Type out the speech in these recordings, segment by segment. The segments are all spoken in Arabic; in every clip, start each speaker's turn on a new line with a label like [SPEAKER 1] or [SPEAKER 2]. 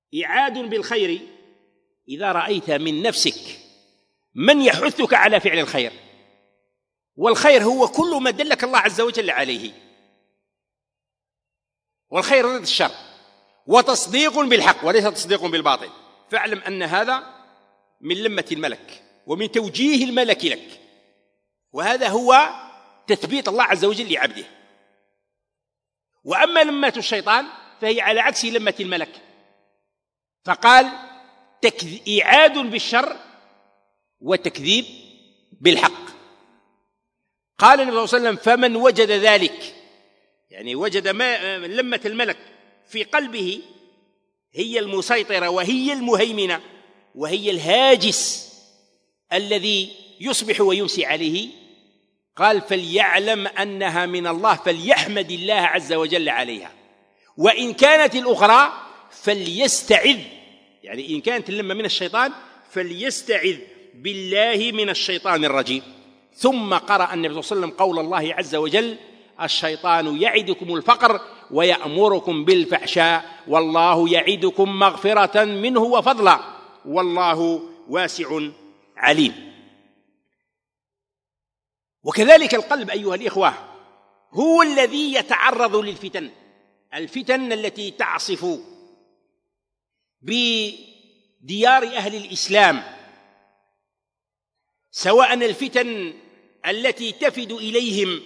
[SPEAKER 1] إعاد بالخير إذا رأيت من نفسك من يحثك على فعل الخير، والخير هو كل ما دلك الله عز وجل عليه، والخير ضد الشر، وتصديق بالحق وليس تصديق بالباطل، فاعلم أن هذا من لمة الملك ومن توجيه الملك لك، وهذا هو تثبيت الله عز وجل لعبده. وأما لمة الشيطان فهي على عكس لمة الملك، فقال إعاد بالشر وتكذيب بالحق. قال النبي صلى الله عليه وسلم: فمن وجد ذلك، يعني وجد ما لمة الملك في قلبه هي المسيطرة وهي المهيمنة وهي الهاجس الذي يصبح ويمسي عليه، قال: فليعلم أنها من الله، فليحمد الله عز وجل عليها. وإن كانت الأخرى فليستعذ، يعني إن كانت اللمة من الشيطان فليستعذ بالله من الشيطان الرجيم. ثم قرأ النبي صلى الله عليه وسلم قول الله عز وجل: الشيطان يعدكم الفقر ويأمركم بالفحشاء والله يعدكم مغفرة منه وفضلا والله واسع عليم. وكذلك القلب أيها الإخوة هو الذي يتعرض للفتن، الفتن التي تعصف بديار أهل الإسلام، سواء الفتن التي تفد إليهم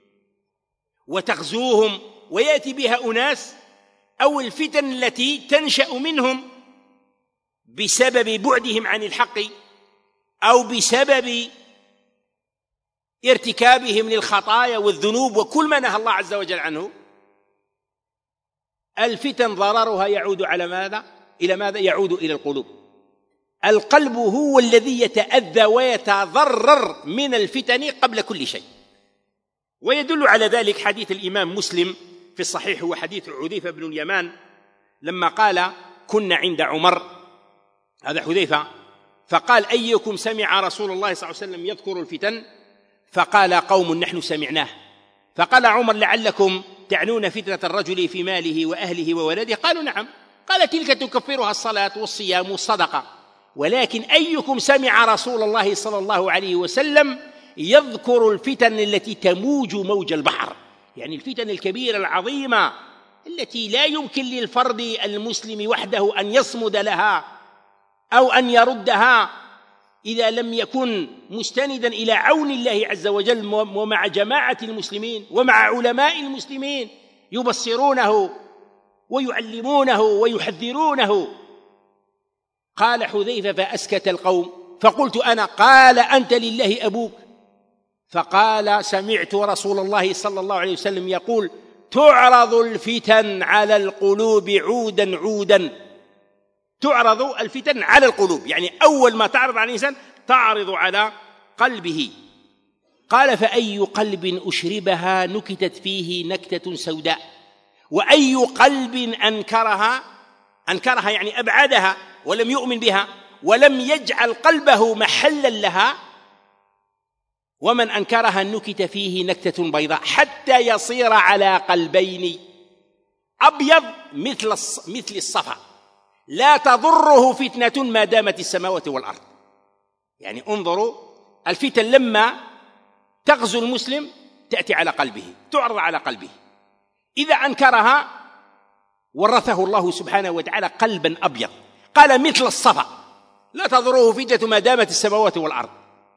[SPEAKER 1] وتغزوهم ويأتي بها أناس، أو الفتن التي تنشأ منهم بسبب بعدهم عن الحق أو بسبب ارتكابهم للخطايا والذنوب وكل ما نهى الله عز وجل عنه. الفتن ضررها يعود على ماذا؟ إلى ماذا؟ يعود إلى القلوب. القلب هو الذي يتأذى ويتضرر من الفتن قبل كل شيء. ويدل على ذلك حديث الإمام مسلم في الصحيح، هو حديث حذيفة بن اليمان لما قال: كنا عند عمر، هذا حذيفة، فقال: أيكم سمع رسول الله صلى الله عليه وسلم يذكر الفتن؟ فقال قوم: نحن سمعناه. فقال عمر: لعلكم تعنون فتنة الرجل في ماله وأهله وولده؟ قالوا: نعم. قال: تلك تكفرها الصلاة والصيام والصدقة، ولكن أيكم سمع رسول الله صلى الله عليه وسلم يذكر الفتن التي تموج موج البحر، يعني الفتن الكبيرة العظيمة التي لا يمكن للفرد المسلم وحده أن يصمد لها أو أن يردها إذا لم يكن مستندا إلى عون الله عز وجل ومع جماعة المسلمين ومع علماء المسلمين يبصرونه ويعلمونه ويحذرونه. قال حذيفة: فأسكت القوم، فقلت أنا: قال: أنت لله أبوك. فقال: سمعت رسول الله صلى الله عليه وسلم يقول: تعرض الفتن على القلوب عودا عودا. تعرض الفتن على القلوب، يعني أول ما تعرض على الإنسان تعرض على قلبه. قال: فأي قلب أشربها نكتت فيه نكتة سوداء، وأي قلب أنكرها يعني أبعدها ولم يؤمن بها ولم يجعل قلبه محلا لها، ومن أنكرها نكت فيه نكتة بيضاء حتى يصير على قلبين أبيض مثل الصفا لا تضره فتنة ما دامت السماوات والأرض. يعني انظروا، الفتن لما تغزو المسلم تأتي على قلبه، تعرض على قلبه، إذا أنكرها ورثه الله سبحانه وتعالى قلبا أبيض. قال: مثل الصفا لا تضره فتنة ما دامت السماوات والأرض.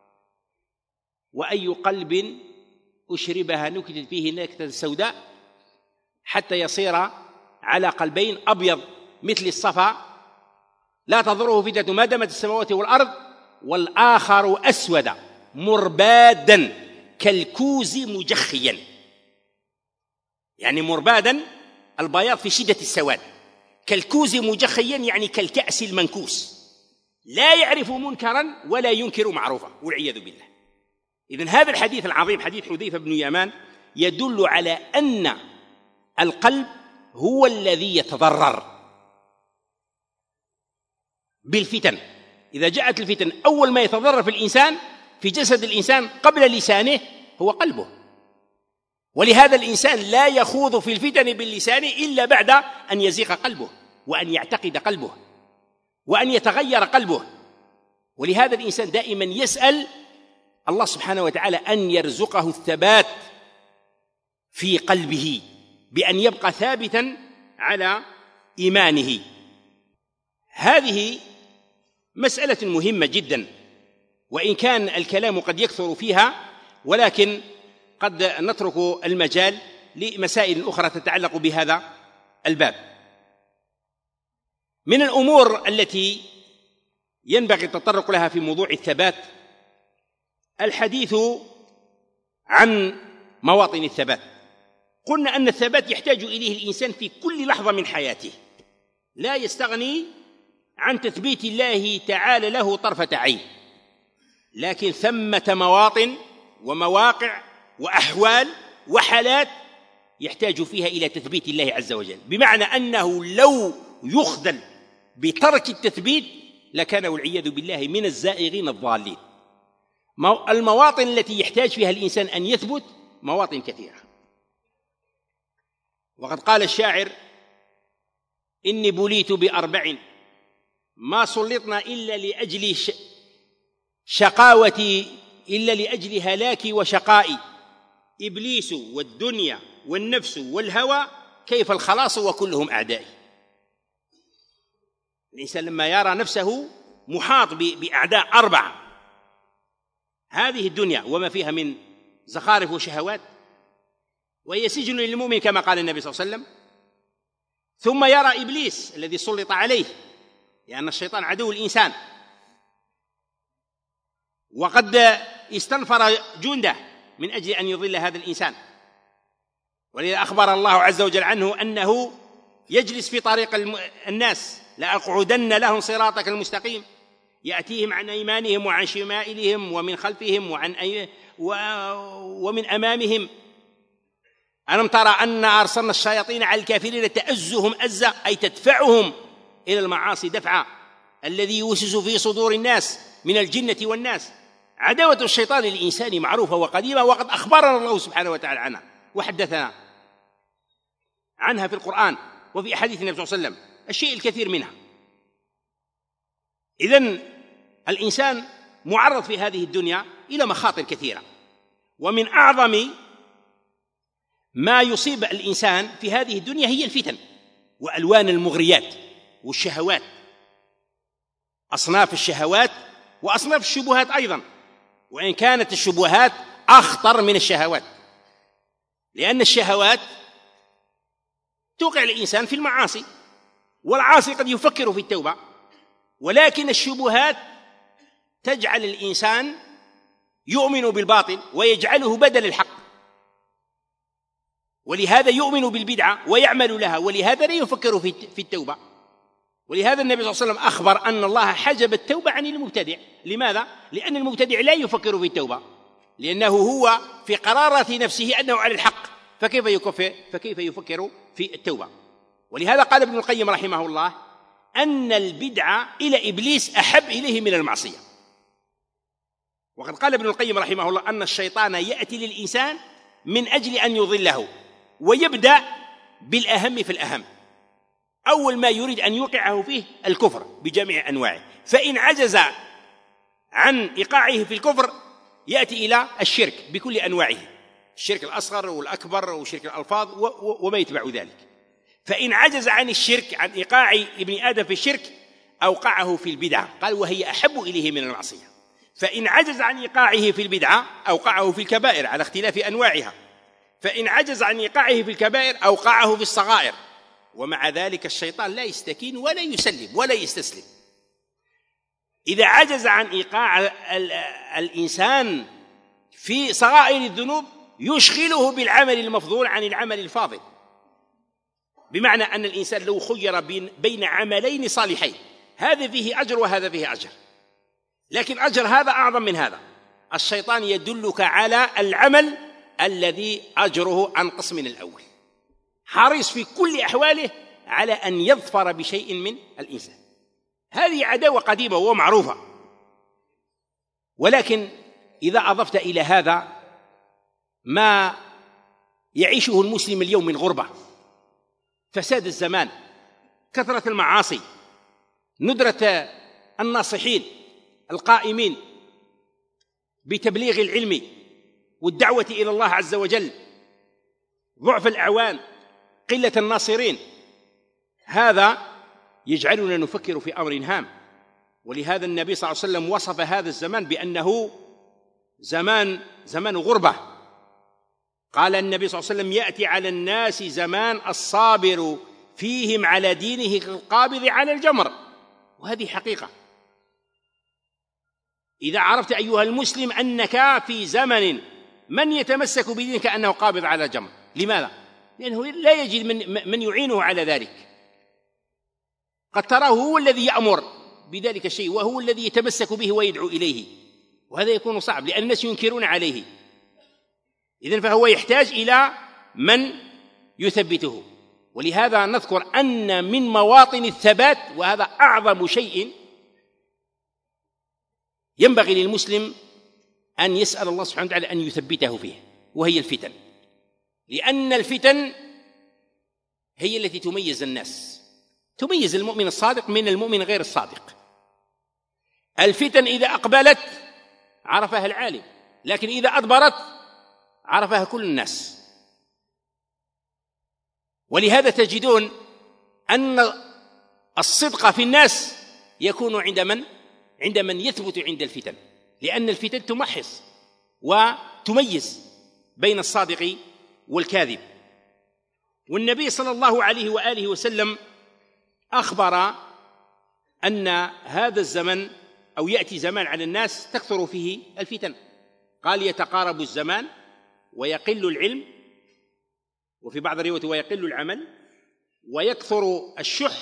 [SPEAKER 1] وأي قلب أشربها نكتت فيه نكتة سوداء حتى يصير على قلبين أبيض مثل الصفا لا تضره فتنة ما دامت السماوات والأرض، والآخر أسود مربادا كالكوز مجخيا، يعني مربادا البياض في شدة السواد، كالكوز مجخيا يعني كالكأس المنكوس، لا يعرف منكرا ولا ينكر معروفا والعياذ بالله. إذن هذا الحديث العظيم حديث حذيفة بن يمان يدل على أن القلب هو الذي يتضرر بالفتن. إذا جاءت الفتن أول ما يتضرر في الإنسان في جسد الإنسان قبل لسانه هو قلبه، ولهذا الإنسان لا يخوض في الفتن باللسان إلا بعد أن يزيغ قلبه، وأن يعتقد قلبه وأن يتغير قلبه. ولهذا الإنسان دائما يسأل الله سبحانه وتعالى أن يرزقه الثبات في قلبه بأن يبقى ثابتا على إيمانه. هذه مسألة مهمة جدا، وإن كان الكلام قد يكثر فيها، ولكن قد نترك المجال لمسائل أخرى تتعلق بهذا الباب. من الأمور التي ينبغي التطرق لها في موضوع الثبات الحديث عن مواطن الثبات. قلنا أن الثبات يحتاج إليه الإنسان في كل لحظة من حياته، لا يستغني عن تثبيت الله تعالى له طرفة عين، لكن ثمة مواطن ومواقع وأحوال وحالات يحتاج فيها إلى تثبيت الله عز وجل، بمعنى أنه لو يخذل بترك التثبيت لكان والعياذ بالله من الزائغين الضالين. المواطن التي يحتاج فيها الإنسان أن يثبت مواطن كثيرة. وقد قال الشاعر: إني بليت بأربع ما سلطنا إلا لأجل شقاوتي، إلا لأجل هلاكي وشقائي، إبليس والدنيا والنفس والهوى، كيف الخلاص وكلهم أعدائي. الإنسان لما يرى نفسه محاط بأعداء أربعة، هذه الدنيا وما فيها من زخارف وشهوات، وهي سجن للمؤمن كما قال النبي صلى الله عليه وسلم، ثم يرى إبليس الذي سلط عليه، لأن الشيطان عدو الإنسان وقد استنفر جنده من أجل أن يضل هذا الإنسان. ولذا أخبر الله عز وجل عنه أنه يجلس في طريق الناس: لأقعدن لهم صراطك المستقيم يأتيهم عن أيمانهم وعن شمائلهم ومن خلفهم ومن أمامهم. ألم ترى أن أرسلنا الشياطين على الكافرين تأزهم أزا، أي تدفعهم إلى المعاصي دفعا، الذي يوسوس في صدور الناس من الجنة والناس. عداوة الشيطان للإنسان معروفة وقديمة، وقد أخبرنا الله سبحانه وتعالى عنها وحدثنا عنها في القرآن وفي أحاديث النبي صلى الله عليه وسلم الشيء الكثير منها. إذن الإنسان معرض في هذه الدنيا إلى مخاطر كثيرة، ومن أعظم ما يصيب الإنسان في هذه الدنيا هي الفتن وألوان المغريات والشهوات، أصناف الشهوات وأصناف الشبهات أيضا، وإن كانت الشبهات أخطر من الشهوات، لأن الشهوات توقع الإنسان في المعاصي، والعاصي قد يفكر في التوبة، ولكن الشبهات تجعل الإنسان يؤمن بالباطل ويجعله بدل الحق، ولهذا يؤمن بالبدعة ويعمل لها، ولهذا لا يفكر في التوبة. ولهذا النبي صلى الله عليه وسلم أخبر أن الله حجب التوبة عن المبتدع. لماذا؟ لأن المبتدع لا يفكر في التوبة، لأنه هو في قرارة نفسه أنه على الحق، فكيف يفكر في التوبة؟ ولهذا قال ابن القيم رحمه الله أن البدعة إلى إبليس أحب إليه من المعصية. وقد قال ابن القيم رحمه الله أن الشيطان يأتي للإنسان من أجل أن يضله، ويبدأ بالأهم في الأهم. أول ما يريد أن يوقعه فيه الكفر بجميع أنواعه، فإن عجز عن إيقاعه في الكفر يأتي إلى الشرك بكل أنواعه، الشرك الأصغر والأكبر وشرك الألفاظ وما يتبع ذلك. فإن عجز عن الشرك، عن إيقاع ابن آدم في الشرك، أوقعه في البدعة، قال وهي أحب إليه من المعصية. فإن عجز عن إيقاعه في البدعة أوقعه في الكبائر على اختلاف أنواعها، فإن عجز عن إيقاعه في الكبائر أوقعه في الصغائر. ومع ذلك الشيطان لا يستكين ولا يسلم ولا يستسلم. إذا عجز عن إيقاع الإنسان في صغائر الذنوب يشغله بالعمل المفضول عن العمل الفاضل، بمعنى أن الإنسان لو خير بين عملين صالحين، هذا فيه أجر وهذا فيه أجر، لكن أجر هذا أعظم من هذا، الشيطان يدلك على العمل الذي أجره أنقص من الأول، حريص في كل أحواله على أن يظفر بشيء من الإنسان. هذه عداوة قديمة ومعروفة. ولكن إذا أضفت إلى هذا ما يعيشه المسلم اليوم من غربة، فساد الزمان، كثرة المعاصي، ندرة الناصحين القائمين بتبليغ العلم والدعوة إلى الله عز وجل، ضعف الأعوان، قلة الناصرين، هذا يجعلنا نفكر في أمر هام. ولهذا النبي صلى الله عليه وسلم وصف هذا الزمان بأنه زمان غربة. قال النبي صلى الله عليه وسلم: يأتي على الناس زمان الصابر فيهم على دينه كالقابض على الجمر. وهذه حقيقة. إذا عرفت أيها المسلم أنك في زمن من يتمسك بدينك كأنه قابض على الجمر. لماذا؟ لأنه لا يجد من يعينه على ذلك. قد تراه هو الذي يأمر بذلك الشيء، وهو الذي يتمسك به ويدعو إليه، وهذا يكون صعب لأن الناس ينكرون عليه. إذن فهو يحتاج إلى من يثبته. ولهذا نذكر أن من مواطن الثبات، وهذا أعظم شيء ينبغي للمسلم أن يسأل الله سبحانه وتعالى أن يثبته فيه، وهي الفتن. لأن الفتن هي التي تميز الناس، تميز المؤمن الصادق من المؤمن غير الصادق. الفتن إذا أقبلت عرفها العالم، لكن إذا أدبرت عرفها كل الناس. ولهذا تجدون أن الصدق في الناس يكون عند من يثبت عند الفتن، لأن الفتن تمحص وتميز بين الصادق والكاذب. والنبي صلى الله عليه وآله وسلم أخبر أن هذا الزمن أو يأتي زمان على الناس تكثر فيه الفتن. قال: يتقارب الزمان ويقل العلم، وفي بعض الروايات ويقل العمل، ويكثر الشح،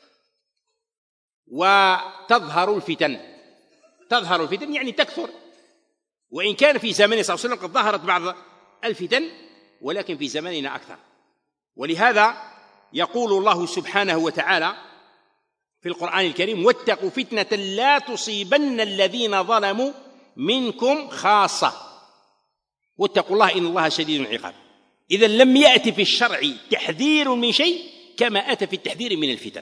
[SPEAKER 1] وتظهر الفتن. تظهر الفتن يعني تكثر. وإن كان في زمن صلى الله عليه وسلم قد ظهرت بعض الفتن، ولكن في زماننا أكثر. ولهذا يقول الله سبحانه وتعالى في القرآن الكريم: واتقوا فتنة لا تصيبن الذين ظلموا منكم خاصة. واتقوا الله إن الله شديد العقاب. إذا لم يأتي في الشرع تحذير من شيء كما أتى في التحذير من الفتن.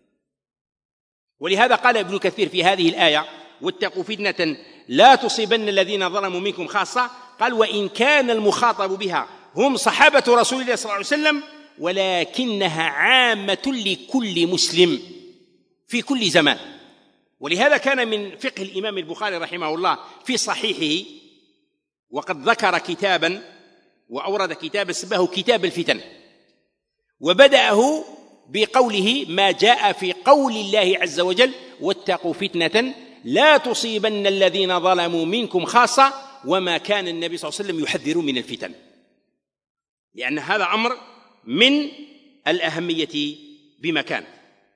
[SPEAKER 1] ولهذا قال ابن كثير في هذه الآية: واتقوا فتنة لا تصيبن الذين ظلموا منكم خاصة. قال: وإن كان المخاطب بها هم صحابة رسول الله صلى الله عليه وسلم، ولكنها عامة لكل مسلم في كل زمان. ولهذا كان من فقه الإمام البخاري رحمه الله في صحيحه، وقد ذكر كتابا وأورد كتابا اسمه كتاب الفتن، وبدأه بقوله ما جاء في قول الله عز وجل: واتقوا فتنة لا تصيبن الذين ظلموا منكم خاصة. وما كان النبي صلى الله عليه وسلم يحذر من الفتن، لأن هذا أمر من الأهمية بمكان.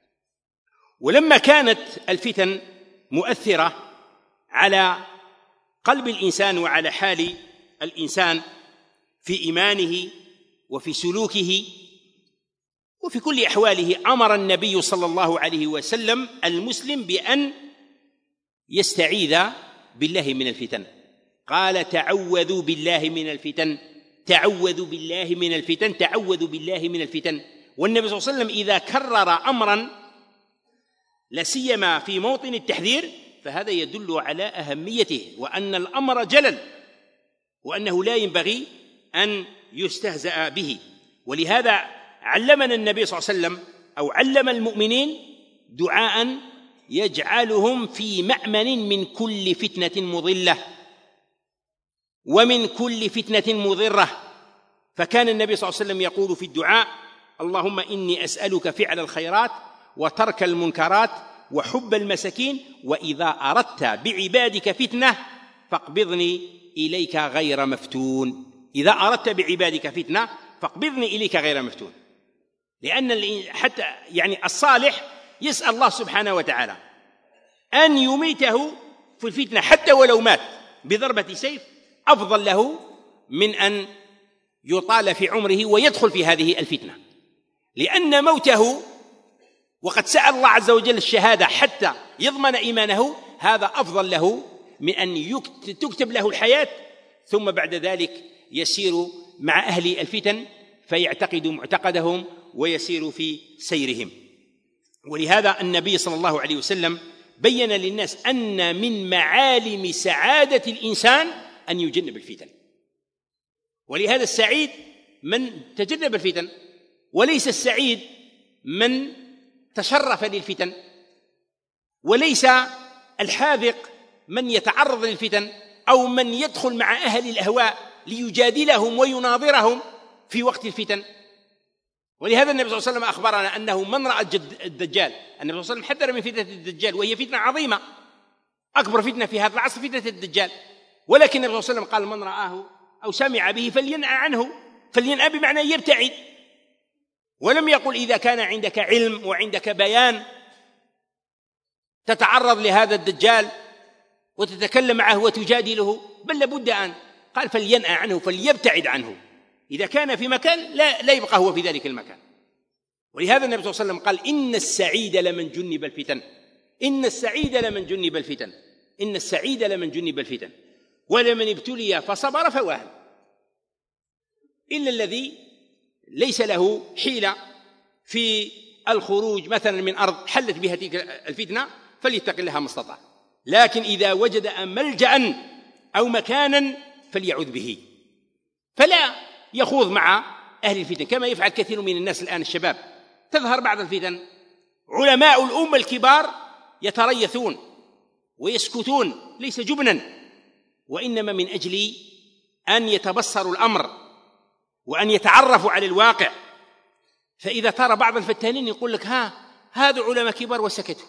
[SPEAKER 1] ولما كانت الفتن مؤثرة على قلب الإنسان وعلى حال الإنسان في إيمانه وفي سلوكه وفي كل أحواله، أمر النبي صلى الله عليه وسلم المسلم بأن يستعيذ بالله من الفتن. قال: تعوذوا بالله من الفتن، تعوذوا بالله من الفتن، تعوذوا بالله من الفتن. والنبي صلى الله عليه وسلم إذا كرر أمرا لا سيما في موطن التحذير فهذا يدل على أهميته، وأن الأمر جلل، وأنه لا ينبغي أن يستهزأ به. ولهذا علمنا النبي صلى الله عليه وسلم أو علم المؤمنين دعاء يجعلهم في مأمن من كل فتنة مضلة ومن كل فتنة مضرة. فكان النبي صلى الله عليه وسلم يقول في الدعاء: اللهم إني أسألك فعل الخيرات وترك المنكرات وحب المساكين، وإذا أردت بعبادك فتنة فاقبضني إليك غير مفتون. إذا أردت بعبادك فتنة فاقبضني إليك غير مفتون. لأن حتى يعني الصالح يسأل الله سبحانه وتعالى أن يميته في الفتنة، حتى ولو مات بضربة سيف أفضل له من أن يطال في عمره ويدخل في هذه الفتنة، لأن موته وقد سأل الله عز وجل الشهادة حتى يضمن إيمانه، هذا أفضل له من أن تكتب له الحياة ثم بعد ذلك يسير مع أهل الفتن فيعتقد معتقدهم ويسير في سيرهم. ولهذا النبي صلى الله عليه وسلم بين للناس أن من معالم سعادة الإنسان أن يجنب الفتن. ولهذا السعيد من تجنب الفتن، وليس السعيد من تشرف للفتن، وليس الحاذق من يتعرض للفتن أو من يدخل مع أهل الأهواء ليجادلهم ويناظرهم في وقت الفتن. ولهذا النبي صلى الله عليه وسلم أخبرنا أنه من رأى الدجال، النبي صلى الله عليه وسلم حذر من فتنة الدجال، وهي فتنة عظيمة، أكبر فتنة في هذا العصر فتنة الدجال. ولكن النبي صلى الله عليه وسلم قال من رآه أو سمع به فلينأ عنه، فلينأ بمعنى يبتعد، ولم يقل إذا كان عندك علم وعندك بيان تتعرض لهذا الدجال وتتكلم معه وتجادله، بل لابد أن قال فلينأ عنه، فليبتعد عنه. إذا كان في مكان لا يبقى هو في ذلك المكان. ولهذا النبي صلى الله عليه وسلم قال إن السعيد لمن جنب الفتن، إن السعيد لمن جنب الفتن، إن السعيد لمن جنب الفتن، ولمن ابتلي فصبر فوهن. إلا الذي ليس له حيلة في الخروج مثلا من أرض حلت بها تلك الفتنة فليتق الله ما استطاع، لكن إذا وجد ملجأ أو مكانا فليعوذ به، فلا يخوض مع أهل الفتن كما يفعل كثير من الناس الآن. الشباب تظهر بعض الفتن، علماء الأمة الكبار يتريثون ويسكتون، ليس جبنا، وإنما من أجل أن يتبصروا الأمر وأن يتعرفوا على الواقع. فإذا ترى بعض الفتانين يقول لك هذا علماء كبار وسكتوا،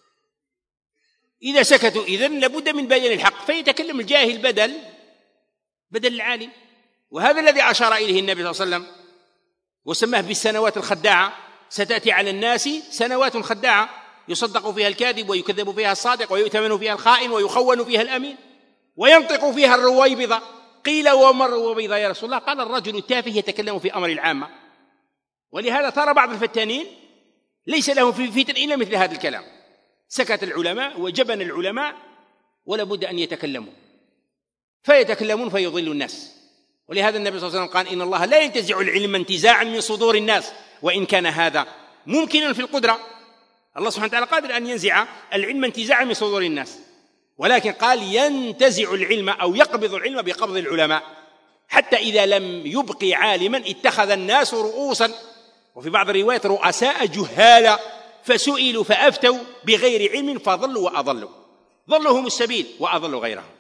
[SPEAKER 1] إذا سكتوا إذن لابد من بيان الحق، فيتكلم الجاهل بدل العالم. وهذا الذي أشار إليه النبي صلى الله عليه وسلم وسماه بالسنوات الخداعة. ستأتي على الناس سنوات خداعة يصدق فيها الكاذب ويكذب فيها الصادق ويؤتمن فيها الخائن ويخون فيها الأمين وينطق فيها الرويبضة. قيل وما الرويبضة يا رسول الله؟ قال الرجل التافه يتكلم في أمر العامة. ولهذا ترى بعض الفتانين ليس لهم في فتن إلا مثل هذا الكلام. سكت العلماء وجبن العلماء ولا بد أن يتكلموا، فيتكلمون فيضلوا الناس. ولهذا النبي صلى الله عليه وسلم قال إن الله لا ينتزع العلم انتزاعا من صدور الناس، وإن كان هذا ممكنا في القدرة، الله سبحانه وتعالى قادر أن ينزع العلم انتزاعا من صدور الناس، ولكن قال ينتزع العلم أو يقبض العلم بقبض العلماء، حتى إذا لم يبقي عالما اتخذ الناس رؤوسا، وفي بعض الروايات رؤساء جهالا، فسئلوا فأفتوا بغير علم فضلوا وأضلوا، ضلهم السبيل وأضلوا غيرهم.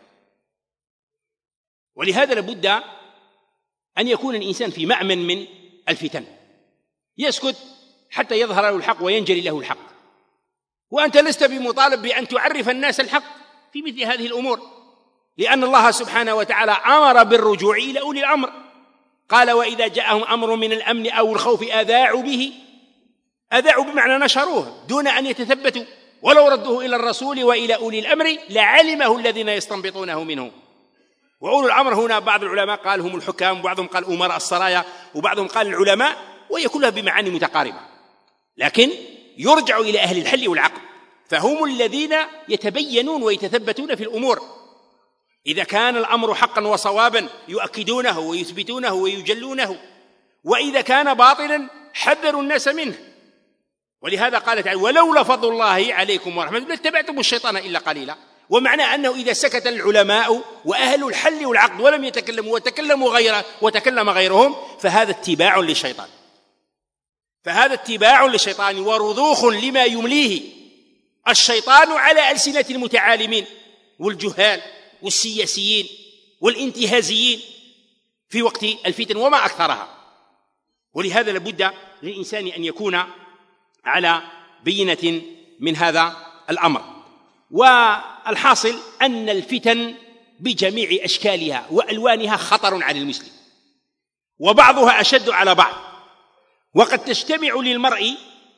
[SPEAKER 1] ولهذا لابد أن يكون الإنسان في مأمن من الفتن، يسكت حتى يظهر له الحق وينجلي له الحق. وأنت لست بمطالب بأن تعرف الناس الحق في مثل هذه الأمور، لأن الله سبحانه وتعالى أمر بالرجوع إلى أولي الأمر. قال وإذا جاءهم أمر من الأمن أو الخوف أذاعوا به، أذاعوا بمعنى نشروه دون أن يتثبتوا، ولو ردوه إلى الرسول وإلى أولي الأمر لعلمه الذين يستنبطونه منه. وأولو الأمر هنا بعض العلماء قال هم الحكام، وبعضهم قال أمراء السرايا، وبعضهم قال العلماء، وهي كلها بمعاني متقاربة، لكن يرجع إلى أهل الحل والعقل، فهم الذين يتبينون ويتثبتون في الأمور. إذا كان الأمر حقا وصوابا يؤكدونه ويثبتونه ويجلونه، وإذا كان باطلا حذروا الناس منه. ولهذا قال تعالى ولولا فضل الله عليكم ورحمته لاتبعتم الشيطان إلا قليلا. ومعنى أنه إذا سكت العلماء وأهل الحل والعقد ولم يتكلموا وتكلم غيرهم فهذا اتباع للشيطان، فهذا اتباع للشيطان ورضوخ لما يمليه الشيطان على ألسنة المتعالمين والجهال والسياسيين والانتهازيين في وقت الفتن وما أكثرها. ولهذا لابد للإنسان أن يكون على بينة من هذا الأمر. والحاصل أن الفتن بجميع أشكالها وألوانها خطر على المسلم، وبعضها أشد على بعض، وقد تجتمع للمرء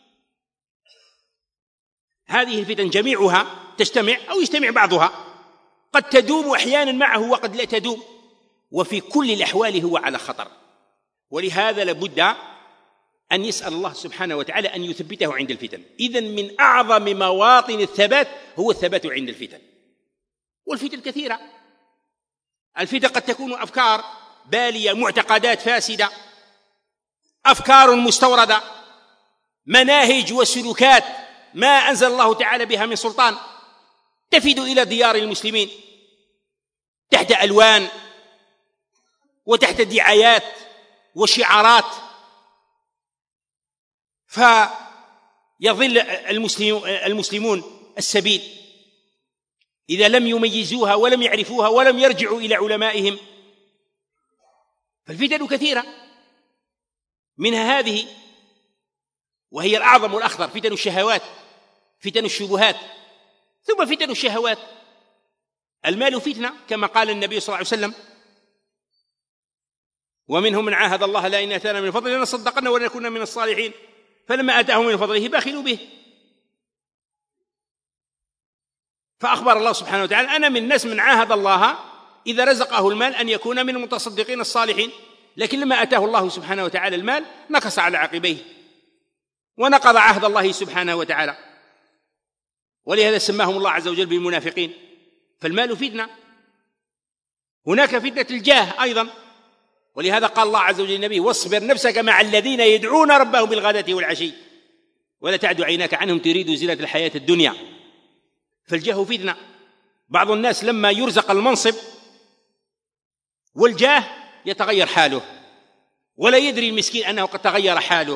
[SPEAKER 1] هذه الفتن جميعها تجتمع أو يجتمع بعضها، قد تدوم أحيانا معه وقد لا تدوم، وفي كل الأحوال هو على خطر. ولهذا لابد أن يسأل الله سبحانه وتعالى أن يثبته عند الفتن. إذن من أعظم مواطن الثبات هو الثبات عند الفتن. والفتن كثيرة، الفتن قد تكون أفكار بالية، معتقدات فاسدة، أفكار مستوردة، مناهج وسلوكات ما أنزل الله تعالى بها من سلطان، تفد إلى ديار المسلمين تحت ألوان وتحت دعايات وشعارات، فيظل المسلمون السبيل إذا لم يميزوها ولم يعرفوها ولم يرجعوا إلى علمائهم. فالفتن كثيرة، منها هذه وهي الأعظم والأخطر، فتن الشهوات، فتن الشبهات، ثم فتن الشهوات. المال فتنة كما قال النبي صلى الله عليه وسلم: ومنهم من عاهد الله لئن آتانا من فضله لنصدقن ولنكون من الصالحين فلما آتاهم من فضله بخلوا به. فأخبر الله سبحانه وتعالى: أنا من الناس من عاهد الله إذا رزقه المال أن يكون من المتصدقين الصالحين، لكن لما أتاه الله سبحانه وتعالى المال نكص على عقبيه ونقض عهد الله سبحانه وتعالى، ولهذا سماهم الله عز وجل بالمنافقين. فالمال فتنة. هناك فتنة الجاه أيضا، ولهذا قال الله عز وجل للنبي: واصبر نفسك مع الذين يدعون ربهم بالغداة والعشي ولا تعد عيناك عنهم تريد زينة الحياة الدنيا. فالجاه فتنة. بعض الناس لما يرزق المنصب والجاه يتغير حاله ولا يدري المسكين أنه قد تغير حاله.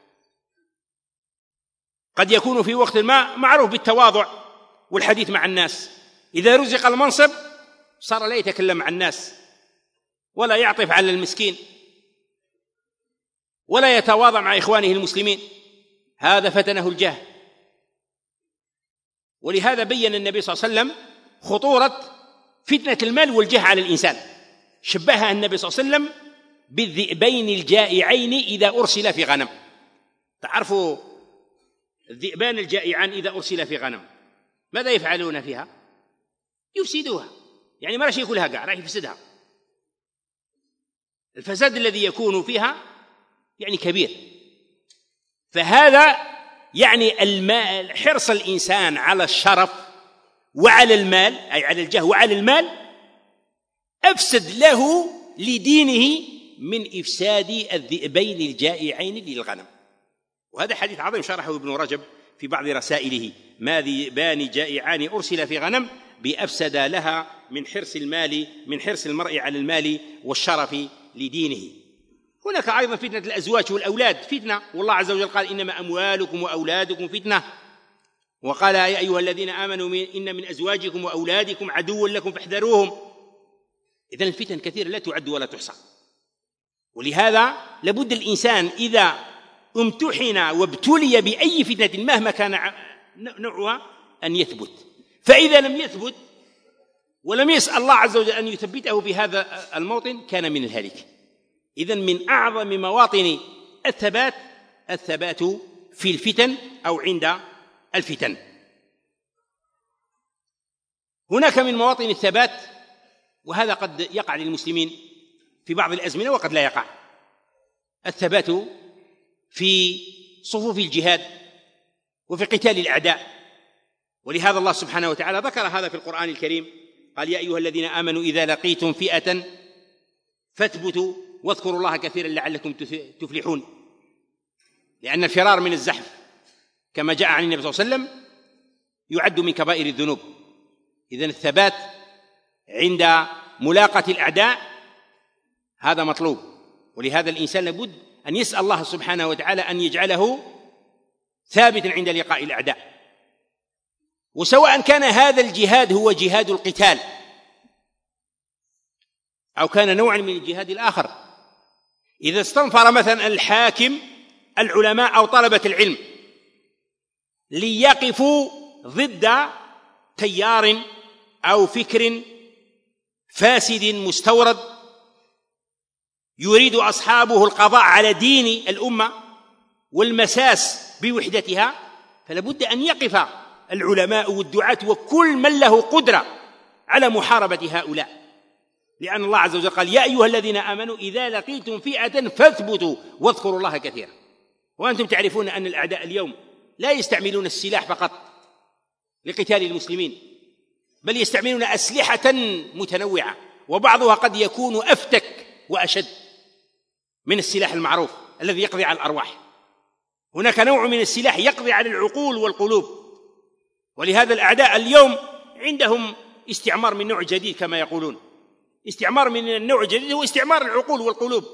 [SPEAKER 1] قد يكون في وقت ما معروف بالتواضع والحديث مع الناس، إذا رزق المنصب صار لا يتكلم مع الناس ولا يعطف على المسكين ولا يتواضع مع إخوانه المسلمين. هذا فتنه الجاه. ولهذا بين النبي صلى الله عليه وسلم خطورة فتنة المال والجاه على الإنسان. شبهها النبي صلى الله عليه وسلم بالذئبين الجائعين إذا أرسل في غنم. تعرفوا الذئبان الجائعان إذا أرسل في غنم ماذا يفعلون فيها؟ يفسدوها، يعني ما راح يأكلها قاع، راح يفسدها. الفساد الذي يكون فيها يعني كبير. فهذا يعني المال، حرص الإنسان على الشرف وعلى المال، أي على الجاه وعلى المال، أفسد له لدينه من إفساد الذئبين الجائعين للغنم. وهذا حديث عظيم شرحه ابن رجب في بعض رسائله: ما ذئبان جائعان أرسل في غنم بأفسد لها من حرص المال، من حرص المرء على المال والشرف لدينه. هناك أيضا فتنة الأزواج والأولاد فتنة، والله عز وجل قال: إنما أموالكم وأولادكم فتنة، وقال: يا أيها الذين آمنوا إن من أزواجكم وأولادكم عدوا لكم فاحذروهم. إذن الفتن كثيرة لا تعد ولا تحصى. ولهذا لابد الإنسان إذا امتحن وابتلي بأي فتنة مهما كان نوعها أن يثبت، فإذا لم يثبت ولم يسأل الله عز وجل أن يثبته في هذا الموطن كان من الهالك. إذن من أعظم مواطن الثبات في الفتن أو عند الفتن. هناك من مواطن الثبات، وهذا قد يقع للمسلمين في بعض الأزمنة وقد لا يقع، الثبات في صفوف الجهاد وفي قتال الأعداء. ولهذا الله سبحانه وتعالى ذكر هذا في القرآن الكريم، قال: يا أيها الذين آمنوا إذا لقيتم فئة فاثبتوا واذكروا الله كثيرا لعلكم تفلحون. لأن الفرار من الزحف كما جاء عن النبي صلى الله عليه وسلم يعد من كبائر الذنوب. إذن الثبات عند ملاقاة الأعداء هذا مطلوب. ولهذا الإنسان لابد أن يسأل الله سبحانه وتعالى أن يجعله ثابتا عند لقاء الأعداء. وسواء كان هذا الجهاد هو جهاد القتال أو كان نوعا من الجهاد الآخر، إذا استنفر مثلا الحاكم العلماء أو طلبة العلم ليقفوا ضد تيار أو فكر فاسد مستورد يريد أصحابه القضاء على دين الأمة والمساس بوحدتها، فلا بد أن يقف العلماء والدعاة وكل من له قدرة على محاربة هؤلاء. لأن الله عز وجل قال: يا أيها الذين آمنوا إذا لقيتم فئة فاثبتوا واذكروا الله كثيرا. وأنتم تعرفون أن الأعداء اليوم لا يستعملون السلاح فقط لقتال المسلمين، بل يستعملون أسلحة متنوعة، وبعضها قد يكون أفتك وأشد من السلاح المعروف الذي يقضي على الأرواح. هناك نوع من السلاح يقضي على العقول والقلوب. ولهذا الأعداء اليوم عندهم استعمار من نوع جديد كما يقولون. استعمار من النوع الجديد هو استعمار العقول والقلوب.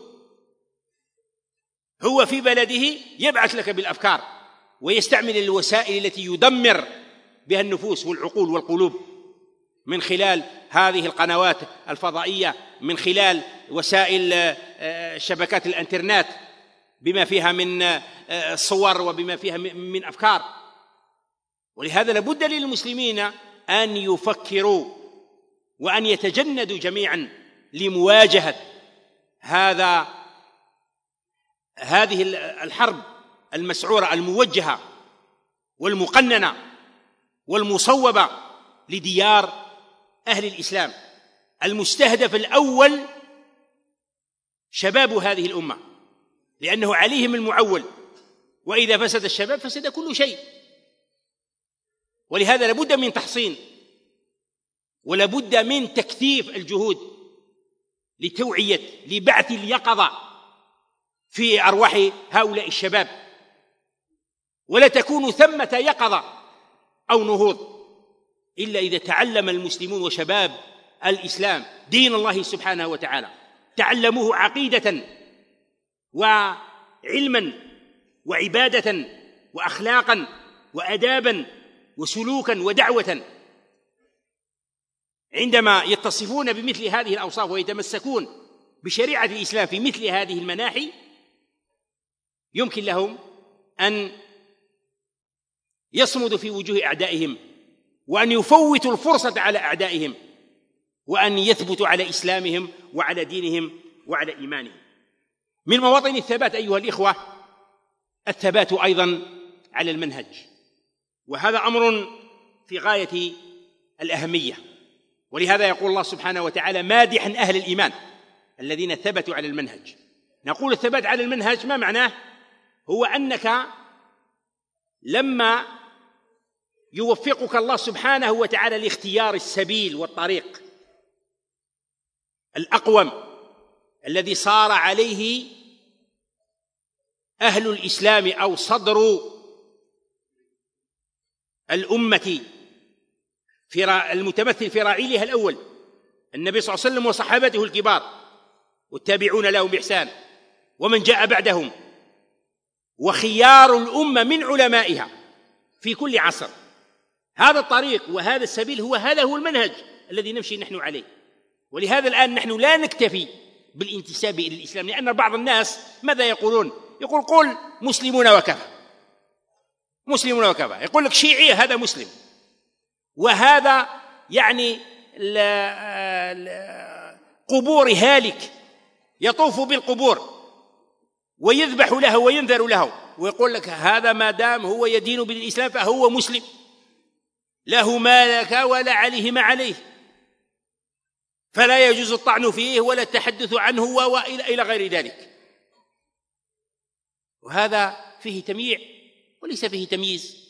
[SPEAKER 1] هو في بلده يبعث لك بالأفكار ويستعمل الوسائل التي يدمر بها النفوس والعقول والقلوب من خلال هذه القنوات الفضائية، من خلال وسائل شبكات الانترنت بما فيها من صور وبما فيها من أفكار. ولهذا لابد للمسلمين أن يفكروا وأن يتجندوا جميعا لمواجهة هذه الحرب المسعورة الموجهة والمقننة والمصوبة لديار أهل الإسلام. المستهدف الأول شباب هذه الأمة، لأنه عليهم المعول، وإذا فسد الشباب فسد كل شيء. ولهذا لابد من تحصين ولابد من تكثيف الجهود لتوعية لبعث اليقظة في أرواح هؤلاء الشباب، ولا تكون ثمة يقظة أو نهوض إلا إذا تعلم المسلمون وشباب الإسلام دين الله سبحانه وتعالى، تعلموه عقيدة وعلما وعبادة وأخلاقا وأدابا وسلوكا ودعوة. عندما يتصفون بمثل هذه الأوصاف ويتمسكون بشريعة الإسلام في مثل هذه المناحي يمكن لهم أن يصمدوا في وجوه أعدائهم، وأن يفوتوا الفرصة على أعدائهم، وأن يثبتوا على إسلامهم وعلى دينهم وعلى إيمانهم. من مواطن الثبات أيها الإخوة الثبات أيضا على المنهج، وهذا أمر في غاية الأهمية. ولهذا يقول الله سبحانه وتعالى مادحا أهل الإيمان الذين ثبتوا على المنهج. نقول الثبات على المنهج ما معناه؟ هو أنك لما يوفقك الله سبحانه وتعالى لاختيار السبيل والطريق الأقوم الذي صار عليه أهل الإسلام أو صدر الأمة المتمثل في راعيها الأول النبي صلى الله عليه وسلم وصحابته الكبار والتابعون لهم بإحسان ومن جاء بعدهم، وخيار الأمة من علمائها في كل عصر. هذا الطريق وهذا السبيل هذا هو المنهج الذي نمشي نحن عليه. ولهذا الآن نحن لا نكتفي بالانتساب إلى الإسلام، لأن بعض الناس ماذا يقولون؟ يقول قل مسلمون وكفى، مسلمون وكفى. يقول لك شيعي هذا مسلم، وهذا يعني قبور هالك يطوف بالقبور ويذبح له وينذر له، ويقول لك هذا ما دام هو يدين بالإسلام فهو مسلم، له ما لك ولا عليه ما عليه، فلا يجوز الطعن فيه ولا التحدث عنه وإلى غير ذلك. وهذا فيه تمييع وليس فيه تمييز.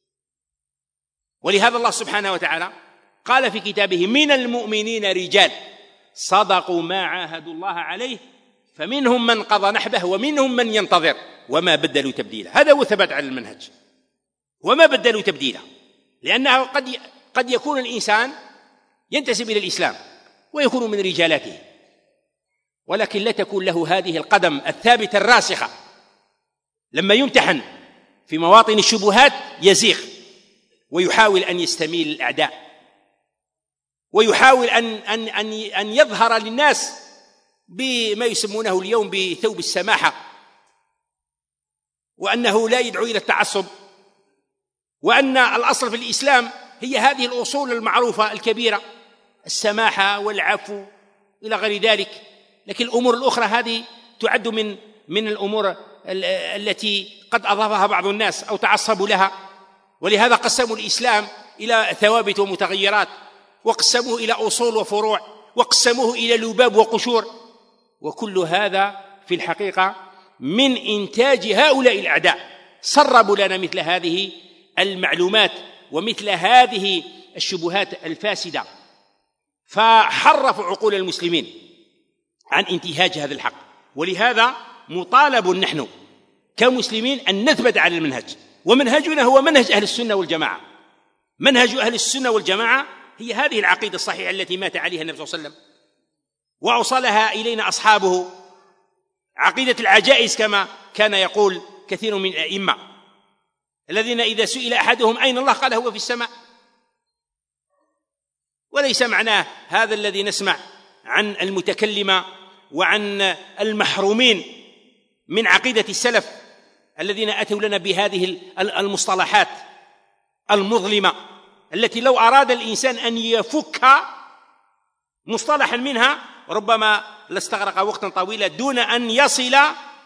[SPEAKER 1] ولهذا الله سبحانه وتعالى قال في كتابه من المؤمنين رجال صدقوا ما عاهدوا الله عليه فمنهم من قضى نحبه ومنهم من ينتظر وما بدلوا تبديلا. هذا هو ثبات على المنهج، وما بدلوا تبديلا. لأنه قد يكون الإنسان ينتسب إلى الإسلام ويكون من رجالاته، ولكن لا تكون له هذه القدم الثابتة الراسخة. لما يمتحن في مواطن الشبهات يزيغ ويحاول أن يستميل الأعداء، ويحاول أن يظهر للناس بما يسمونه اليوم بثوب السماحة، وأنه لا يدعو إلى التعصب، وأن الأصل في الإسلام هي هذه الأصول المعروفة الكبيرة، السماحة والعفو إلى غير ذلك. لكن الأمور الأخرى هذه تعد من الأمور التي قد أضافها بعض الناس أو تعصبوا لها. ولهذا قسموا الإسلام إلى ثوابت ومتغيرات، وقسموه إلى أصول وفروع، وقسموه إلى لباب وقشور، وكل هذا في الحقيقة من إنتاج هؤلاء الأعداء. سربوا لنا مثل هذه المعلومات ومثل هذه الشبهات الفاسدة، فحرفوا عقول المسلمين عن انتهاج هذا الحق. ولهذا مطالب نحن كمسلمين أن نثبت على المنهج، ومنهجنا هو منهج أهل السنة والجماعة. منهج أهل السنة والجماعة هي هذه العقيدة الصحيحة التي مات عليها النبي صلى الله عليه وسلم وأوصلها إلينا أصحابه، عقيدة العجائز كما كان يقول كثير من الأئمة الذين إذا سئل أحدهم أين الله قال هو في السماء. وليس معناه هذا الذي نسمع عن المتكلمة وعن المحرومين من عقيدة السلف الذين أتوا لنا بهذه المصطلحات المظلمة التي لو أراد الإنسان أن يفك مصطلحا منها ربما لاستغرق وقتا طويلا دون أن يصل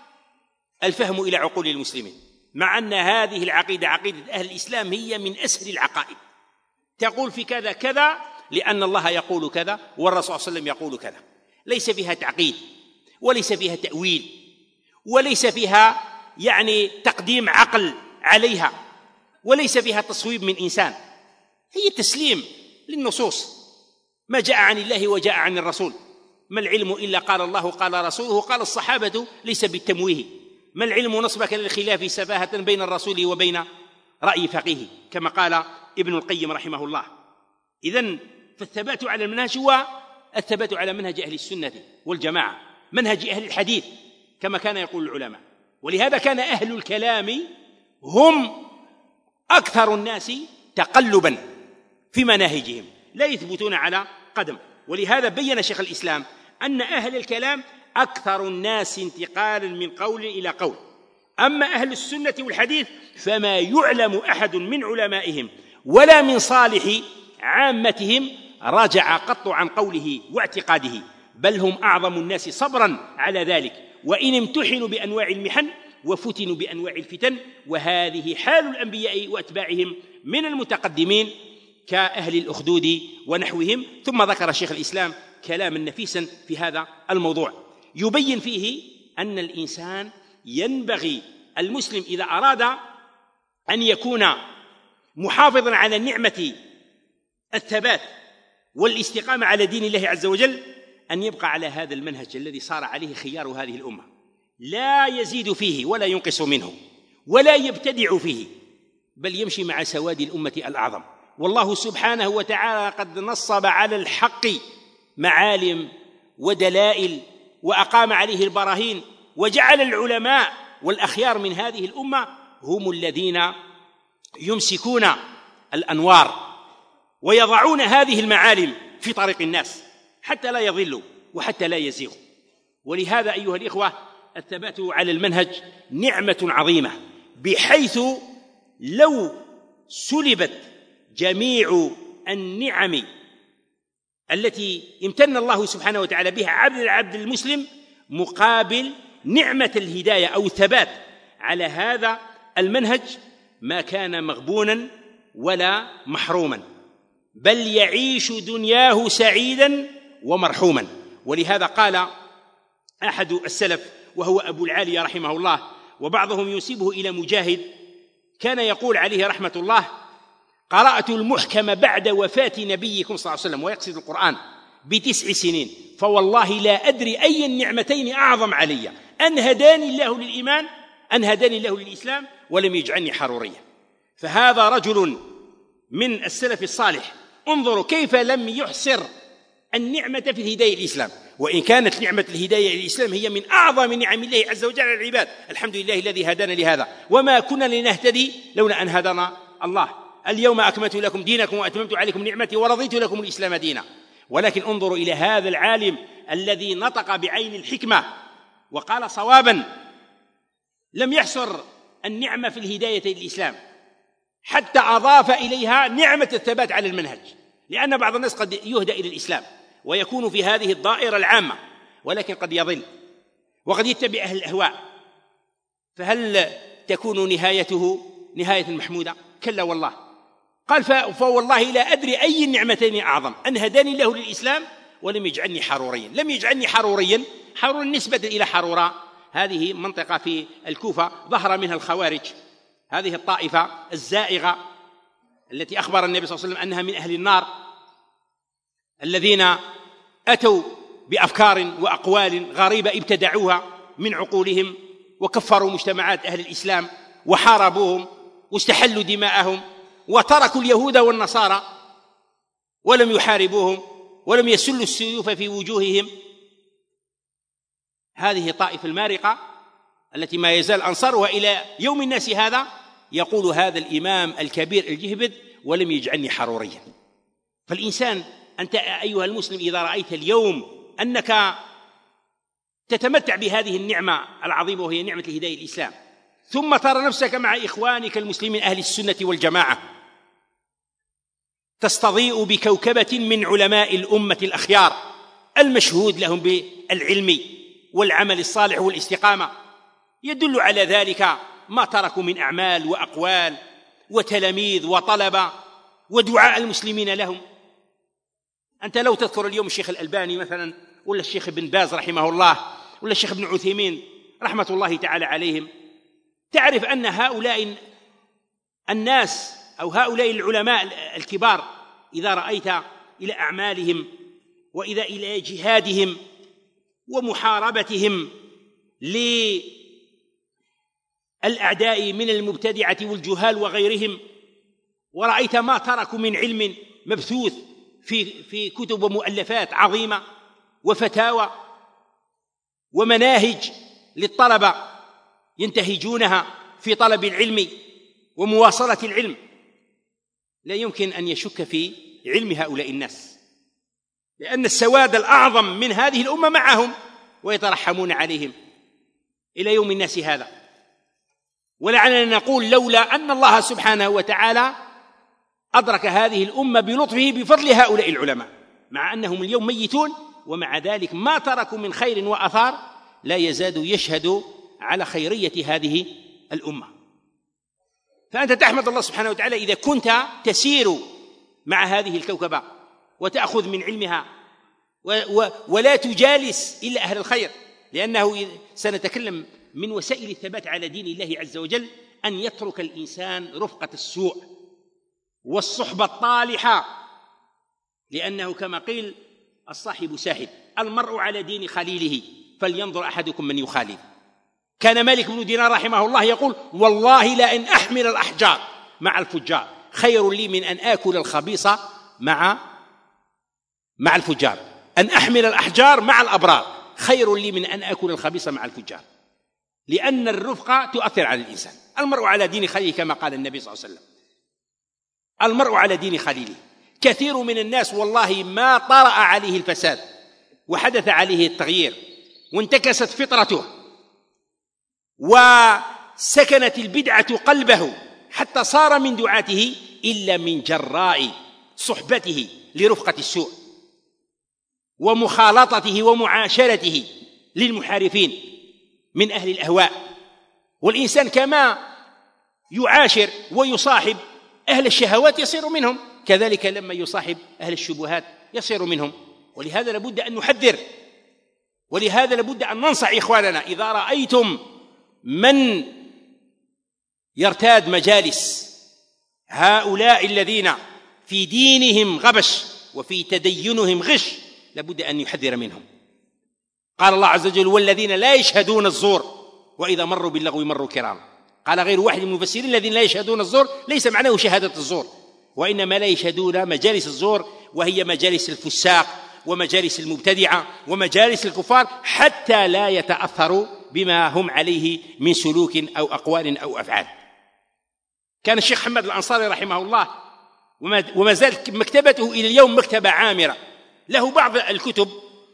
[SPEAKER 1] الفهم إلى عقول المسلمين، مع أن هذه العقيدة عقيدة أهل الإسلام هي من أسهل العقائد. تقول في كذا كذا لأن الله يقول كذا والرسول صلى الله عليه وسلم يقول كذا، ليس فيها تعقيد وليس فيها تأويل وليس فيها يعني تقديم عقل عليها وليس فيها تصويب من إنسان، هي تسليم للنصوص، ما جاء عن الله وجاء عن الرسول. ما العلم إلا قال الله قال رسوله قال الصحابة ليس بالتمويه. ما العلم نصبك للخلاف سفاهة بين الرسول وبين رأي فقيه كما قال ابن القيم رحمه الله. إذن فالثبات على المنهج هو الثبات على منهج أهل السنة والجماعة، منهج أهل الحديث كما كان يقول العلماء. ولهذا كان أهل الكلام هم أكثر الناس تقلبا في مناهجهم، لا يثبتون على قدم. ولهذا بين شيخ الإسلام أن أهل الكلام أكثر الناس انتقالا من قول إلى قول. أما أهل السنة والحديث فما يعلم أحد من علمائهم ولا من صالح عامتهم رجع قط عن قوله واعتقاده، بل هم أعظم الناس صبرا على ذلك، وإن امتحنوا بأنواع المحن وفتنوا بأنواع الفتن. وهذه حال الأنبياء وأتباعهم من المتقدمين كأهل الأخدود ونحوهم. ثم ذكر شيخ الإسلام كلاما نفيسا في هذا الموضوع يبين فيه أن الإنسان ينبغي المسلم إذا أراد أن يكون محافظا على نعمة الثبات والاستقامة على دين الله عز وجل أن يبقى على هذا المنهج الذي صار عليه خيار هذه الأمة، لا يزيد فيه ولا ينقص منه ولا يبتدع فيه، بل يمشي مع سواد الأمة الأعظم. والله سبحانه وتعالى قد نصب على الحق معالم ودلائل وأقام عليه البراهين، وجعل العلماء والأخيار من هذه الأمة هم الذين يمسكون الأنوار ويضعون هذه المعالم في طريق الناس حتى لا يضلوا وحتى لا يزيغوا. ولهذا أيها الإخوة الثبات على المنهج نعمة عظيمة، بحيث لو سلبت جميع النعم التي امتن الله سبحانه وتعالى بها عبد المسلم مقابل نعمة الهداية أو الثبات على هذا المنهج ما كان مغبونا ولا محروما، بل يعيش دنياه سعيدا ومرحوما. ولهذا قال أحد السلف وهو أبو العالية رحمه الله، وبعضهم ينسبه إلى مجاهد، كان يقول عليه رحمة الله: قرأت المحكم بعد وفاة نبيكم صلى الله عليه وسلم، ويقصد القرآن، ب9 سنين، فوالله لا أدري أي النعمتين أعظم علي، أن هداني الله للإيمان، أن هداني الله للإسلام، ولم يجعلني حروريا. فهذا رجل من السلف الصالح. انظروا كيف لم يحصر النعمة في الهداية الإسلام، وإن كانت نعمة الهداية الإسلام هي من أعظم نعم الله عز وجل على العباد. الحمد لله الذي هدانا لهذا، وما كنا لنهتدي لولا أن هدانا الله. اليوم أكملت لكم دينكم وأتممت عليكم نعمتي ورضيت لكم الإسلام دينا. ولكن انظروا إلى هذا العالم الذي نطق بعين الحكمة وقال صوابا، لم يحصر النعمة في الهداية الإسلام، حتى أضاف إليها نعمة الثبات على المنهج، لأن بعض الناس قد يهدى إلى الإسلام ويكون في هذه الدائرة العامة، ولكن قد يضل وقد يتبع أهل الأهواء، فهل تكون نهايته نهاية محمودة؟ كلا والله. قال: فوالله لا أدري أي النعمتين أعظم، أن هداني الله للإسلام ولم يجعلني حروريا. لم يجعلني حروريا، حرور نسبة إلى حروراء، هذه منطقة في الكوفة ظهر منها الخوارج، هذه الطائفة الزائغة التي أخبر النبي صلى الله عليه وسلم أنها من أهل النار، الذين أتوا بأفكار وأقوال غريبة ابتدعوها من عقولهم وكفروا مجتمعات أهل الإسلام وحاربوهم واستحلوا دماءهم، وتركوا اليهود والنصارى ولم يحاربوهم ولم يسلوا السيوف في وجوههم. هذه طائفة المارقة التي ما يزال أنصارها إلى يوم الناس هذا يقول هذا الإمام الكبير الجهبذ: ولم يجعلني حروريا. فالإنسان، أنت أيها المسلم، إذا رأيت اليوم أنك تتمتع بهذه النعمة العظيمة وهي نعمة الهداية الإسلام، ثم ترى نفسك مع إخوانك المسلمين أهل السنة والجماعة تستضيء بكوكبة من علماء الأمة الأخيار المشهود لهم بالعلم والعمل الصالح والاستقامة، يدل على ذلك ما تركوا من أعمال وأقوال وتلاميذ وطلبة ودعاء المسلمين لهم. أنت لو تذكر اليوم الشيخ الألباني مثلا، ولا الشيخ ابن باز رحمه الله، ولا الشيخ ابن عثيمين رحمة الله تعالى عليهم، تعرف أن هؤلاء الناس أو هؤلاء العلماء الكبار إذا رأيت إلى أعمالهم وإذا إلى جهادهم ومحاربتهم للأعداء من المبتدعة والجهال وغيرهم، ورأيت ما تركوا من علم مبثوث في كتب ومؤلفات عظيمة وفتاوى ومناهج للطلبة ينتهجونها في طلب العلم ومواصلة العلم، لا يمكن أن يشك في علم هؤلاء الناس، لأن السواد الأعظم من هذه الأمة معهم ويترحمون عليهم إلى يوم الناس هذا. ولعلنا نقول لولا أن الله سبحانه وتعالى أدرك هذه الأمة بلطفه بفضل هؤلاء العلماء، مع أنهم اليوم ميتون، ومع ذلك ما تركوا من خير وأثار لا يزال يشهد على خيرية هذه الأمة. فأنت تحمد الله سبحانه وتعالى إذا كنت تسير مع هذه الكوكبة وتأخذ من علمها ولا تجالس إلا أهل الخير، لأنه سنتكلم من وسائل الثبات على دين الله عز وجل أن يترك الإنسان رفقة السوء والصحبة الطالحة، لأنه كما قيل: الصاحب ساحب، المرء على دين خليله، فلينظر أحدكم من يخالل. كان مالك بن دينار رحمه الله يقول: والله لأن أحمل الأحجار مع الفجار خير لي من أن آكل الخبيص مع الفجار. أن أحمل الأحجار مع الأبرار خير لي من أن آكل الخبيص مع الفجار، لأن الرفقة تؤثر على الإنسان. المرء على دين خليله كما قال النبي صلى الله عليه وسلم، المرء على دين خليله. كثير من الناس والله ما طرأ عليه الفساد وحدث عليه التغيير وانتكست فطرته وسكنت البدعة قلبه حتى صار من دعاته إلا من جراء صحبته لرفقة السوء ومخالطته ومعاشرته للمحارفين من أهل الأهواء. والإنسان كما يعاشر ويصاحب أهل الشهوات يصير منهم، كذلك لما يصاحب أهل الشبهات يصير منهم. ولهذا لابد أن نحذر، ولهذا لابد أن ننصح إخواننا: إذا رأيتم من يرتاد مجالس هؤلاء الذين في دينهم غبش وفي تدينهم غش، لابد أن يحذر منهم. قال الله عز وجل: والذين لا يشهدون الزور وإذا مروا باللغو مروا كرام. قال غير واحد من المفسرين: الذين لا يشهدون الزور ليس معناه شهادة الزور، وإنما لا يشهدون مجالس الزور، وهي مجالس الفساق ومجالس المبتدعة ومجالس الكفار، حتى لا يتأثروا بما هم عليه من سلوك أو أقوال أو أفعال. كان الشيخ حمد الأنصاري رحمه الله وما زالت مكتبته إلى اليوم مكتبة عامرة، له بعض الكتب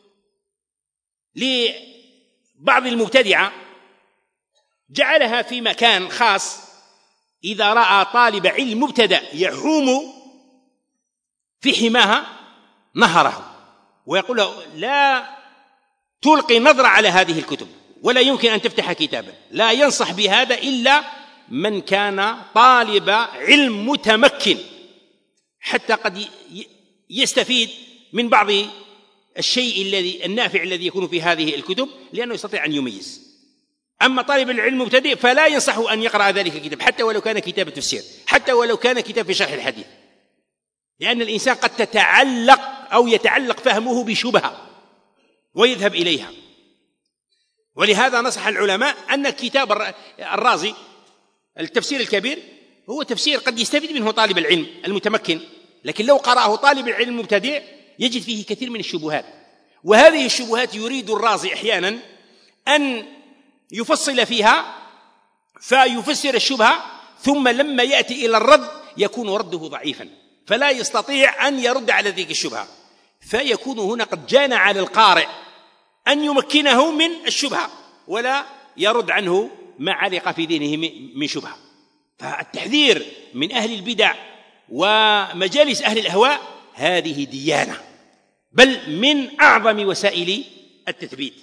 [SPEAKER 1] لبعض المبتدعة جعلها في مكان خاص، إذا رأى طالب علم مبتدأ يحوم في حماها نهره ويقول له: لا تلقي نظرة على هذه الكتب، ولا يمكن أن تفتح كتابا. لا ينصح بهذا إلا من كان طالب علم متمكن، حتى قد يستفيد من بعض الشيء النافع الذي يكون في هذه الكتب، لأنه يستطيع أن يميز. أما طالب العلم مبتدئ فلا ينصح أن يقرأ ذلك الكتاب، حتى ولو كان كتاب تفسير، حتى ولو كان كتاب في شرح الحديث، لأن الإنسان قد يتعلق فهمه بشبهة ويذهب إليها. ولهذا نصح العلماء أن كتاب الرازي التفسير الكبير هو تفسير قد يستفيد منه طالب العلم المتمكن، لكن لو قرأه طالب العلم المبتدئ يجد فيه كثير من الشبهات، وهذه الشبهات يريد الرازي أحيانا أن يفصل فيها فيفسر الشبهة، ثم لما يأتي إلى الرد يكون رده ضعيفا فلا يستطيع أن يرد على ذلك الشبهة، فيكون هنا قد جان على القارئ أن يمكنه من الشبهة ولا يرد عنه ما علق في دينه من شبهة. فالتحذير من أهل البدع ومجالس أهل الأهواء هذه ديانة، بل من أعظم وسائل التثبيت.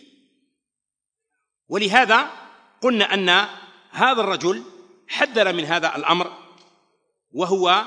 [SPEAKER 1] ولهذا قلنا أن هذا الرجل حذر من هذا الأمر، وهو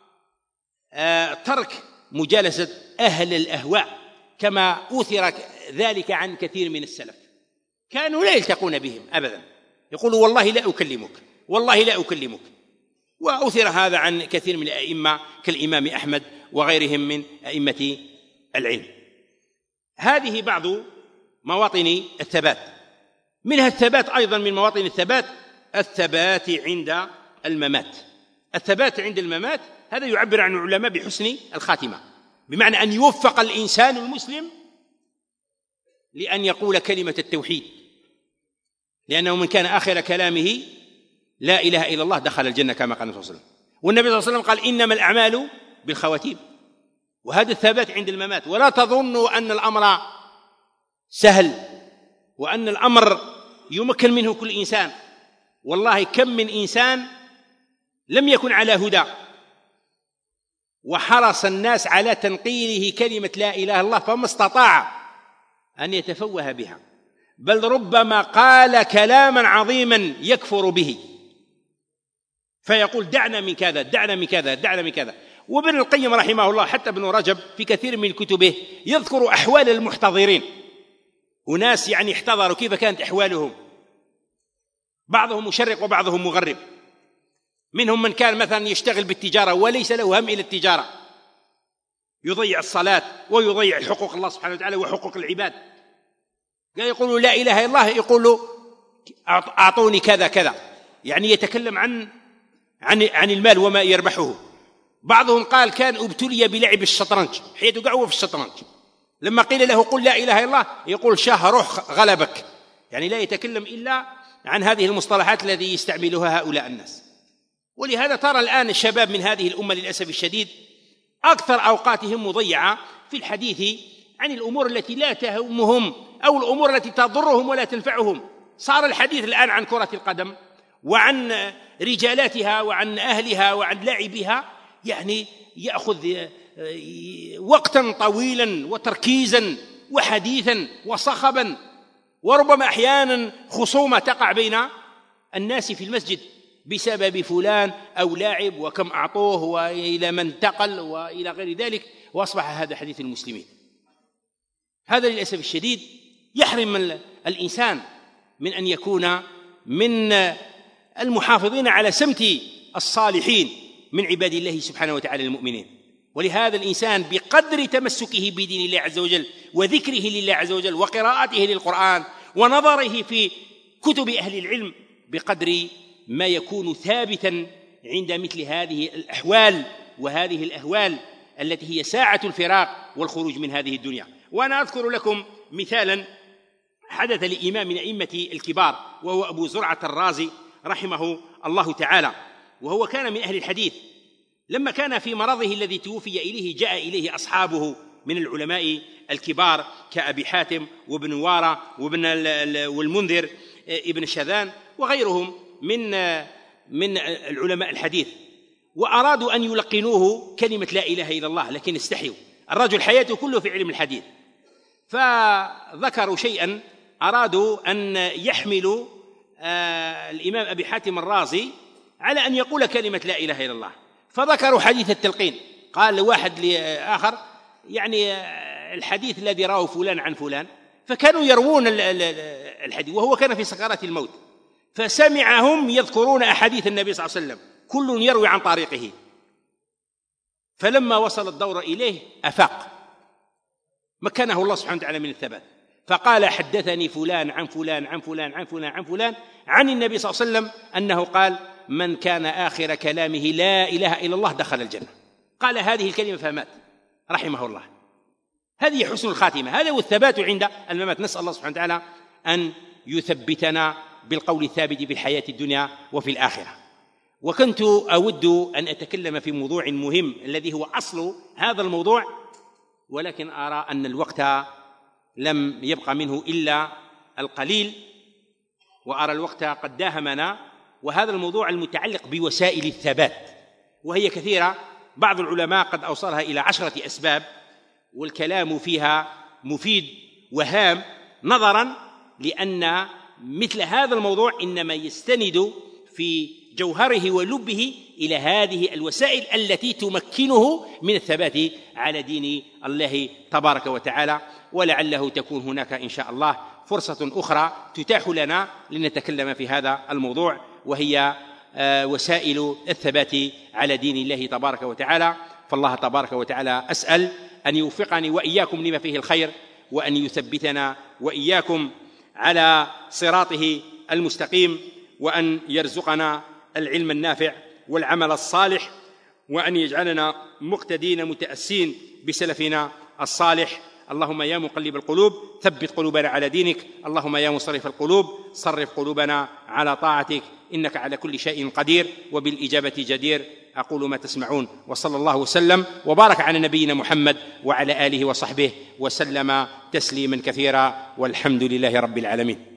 [SPEAKER 1] ترك مجالسة أهل الأهواء، كما أوثر ذلك عن كثير من السلف، كانوا لا يلتقون بهم أبدا، يقولوا والله لا أكلمك، والله لا أكلمك. وأوثر هذا عن كثير من الأئمة كالإمام أحمد وغيرهم من أئمة العلم. هذه بعض مواطن الثبات. منها الثبات أيضا، من مواطن الثبات الثبات عند الممات. الثبات عند الممات هذا يعبر عن العلماء بحسن الخاتمة، بمعنى أن يوفق الإنسان المسلم لأن يقول كلمة التوحيد، لأنه من كان آخر كلامه لا إله إلا الله دخل الجنة كما قال النبي صلى الله عليه وسلم. والنبي صلى الله عليه وسلم قال إنما الأعمال بالخواتيم. وهذا الثبات عند الممات. ولا تظنوا أن الأمر سهل وأن الأمر يمكن منه كل إنسان، والله كم من إنسان لم يكن على هدى وحرص الناس على تنقيله كلمة لا إله إلا الله فما استطاع أن يتفوه بها، بل ربما قال كلاما عظيما يكفر به فيقول دعنا من كذا دعنا من كذا دعنا من كذا. وابن القيم رحمه الله حتى ابن رجب في كثير من كتبه يذكر أحوال المحتضرين، وناس يعني احتضروا كيف كانت أحوالهم، بعضهم مشرق وبعضهم مغرب. منهم من كان مثلا يشتغل بالتجارة وليس له هم إلى التجارة، يضيع الصلاة ويضيع حقوق الله سبحانه وتعالى وحقوق العباد. قال يقولوا لا إله إلا الله، يقولوا أعطوني كذا كذا، يعني يتكلم عن المال وما يربحه. بعضهم قال كان ابتلي بلعب الشطرنج، حيث قعوه في الشطرنج، لما قيل له قل لا إله إلا الله يقول شهرخ غلبك، يعني لا يتكلم إلا عن هذه المصطلحات التي يستعملها هؤلاء الناس. ولهذا ترى الآن الشباب من هذه الأمة للأسف الشديد أكثر أوقاتهم مضيعة في الحديث عن الأمور التي لا تهمهم أو الأمور التي تضرهم ولا تنفعهم. صار الحديث الآن عن كرة القدم وعن رجالاتها وعن أهلها وعن لاعبها، يعني يأخذ وقتا طويلا وتركيزا وحديثا وصخبا، وربما أحيانا خصومة تقع بين الناس في المسجد بسبب فلان أو لاعب وكم أعطوه وإلى من انتقل وإلى غير ذلك، وأصبح هذا حديث المسلمين. هذا للأسف الشديد يحرم الإنسان من أن يكون من المحافظين على سمت الصالحين من عباد الله سبحانه وتعالى المؤمنين. ولهذا الإنسان بقدر تمسكه بدين الله عز وجل وذكره لله عز وجل وقراءته للقرآن ونظره في كتب أهل العلم، بقدر ما يكون ثابتا عند مثل هذه الأحوال وهذه الأهوال التي هي ساعة الفراق والخروج من هذه الدنيا. وأنا أذكر لكم مثالا حدث لإمام من أئمة الكبار، وهو أبو زرعة الرازي رحمه الله تعالى، وهو كان من أهل الحديث. لما كان في مرضه الذي توفي إليه جاء إليه أصحابه من العلماء الكبار كأبي حاتم وابن وارى والمنذر ابن شذان وغيرهم من العلماء الحديث، وأرادوا أن يلقنوه كلمة لا إله إلا الله، لكن استحيوا. الرجل حياته كله في علم الحديث، فذكروا شيئا، أرادوا أن يحملوا الإمام أبي حاتم الرازي على أن يقول كلمة لا إله إلا الله، فذكروا حديث التلقين. قال لواحد لآخر يعني الحديث الذي رواه فلان عن فلان، فكانوا يروون الحديث وهو كان في سكرات الموت، فسمعهم يذكرون أحاديث النبي صلى الله عليه وسلم كل يروي عن طريقه، فلما وصل الدور إليه أفاق، مكنه الله سبحانه وتعالى من الثبات، فقال حدثني فلان عن فلان عن فلان عن فلان عن فلان عن النبي صلى الله عليه وسلم أنه قال: من كان آخر كلامه لا إله إلا الله دخل الجنة. قال هذه الكلمة فمات رحمه الله. هذه حسن الخاتمة، هذا هو الثبات عند الممات. نسأل الله سبحانه وتعالى أن يثبتنا بالقول الثابت في الحياة الدنيا وفي الآخرة. وكنت أود أن أتكلم في موضوع مهم الذي هو أصل هذا الموضوع، ولكن أرى أن الوقت لم يبقى منه إلا القليل، وأرى الوقت قد داهمنا. وهذا الموضوع المتعلق بوسائل الثبات، وهي كثيرة. بعض العلماء قد أوصلها إلى 10 أسباب، والكلام فيها مفيد وهام، نظرا لأن مثل هذا الموضوع إنما يستند في جوهره ولبه إلى هذه الوسائل التي تمكنه من الثبات على دين الله تبارك وتعالى. ولعله تكون هناك إن شاء الله فرصة أخرى تتاح لنا لنتكلم في هذا الموضوع، وهي وسائل الثبات على دين الله تبارك وتعالى. فالله تبارك وتعالى أسأل أن يوفقني وإياكم لما فيه الخير، وأن يثبتنا وإياكم على صراطه المستقيم، وأن يرزقنا العلم النافع والعمل الصالح، وأن يجعلنا مقتدين متأسين بسلفنا الصالح. اللهم يا مقلب القلوب ثبت قلوبنا على دينك، اللهم يا مصرف القلوب صرف قلوبنا على طاعتك، إنك على كل شيء قدير وبالإجابة جدير. أقول ما تسمعون، وصلى الله وسلم وبارك على نبينا محمد وعلى آله وصحبه وسلم تسليما كثيرا، والحمد لله رب العالمين.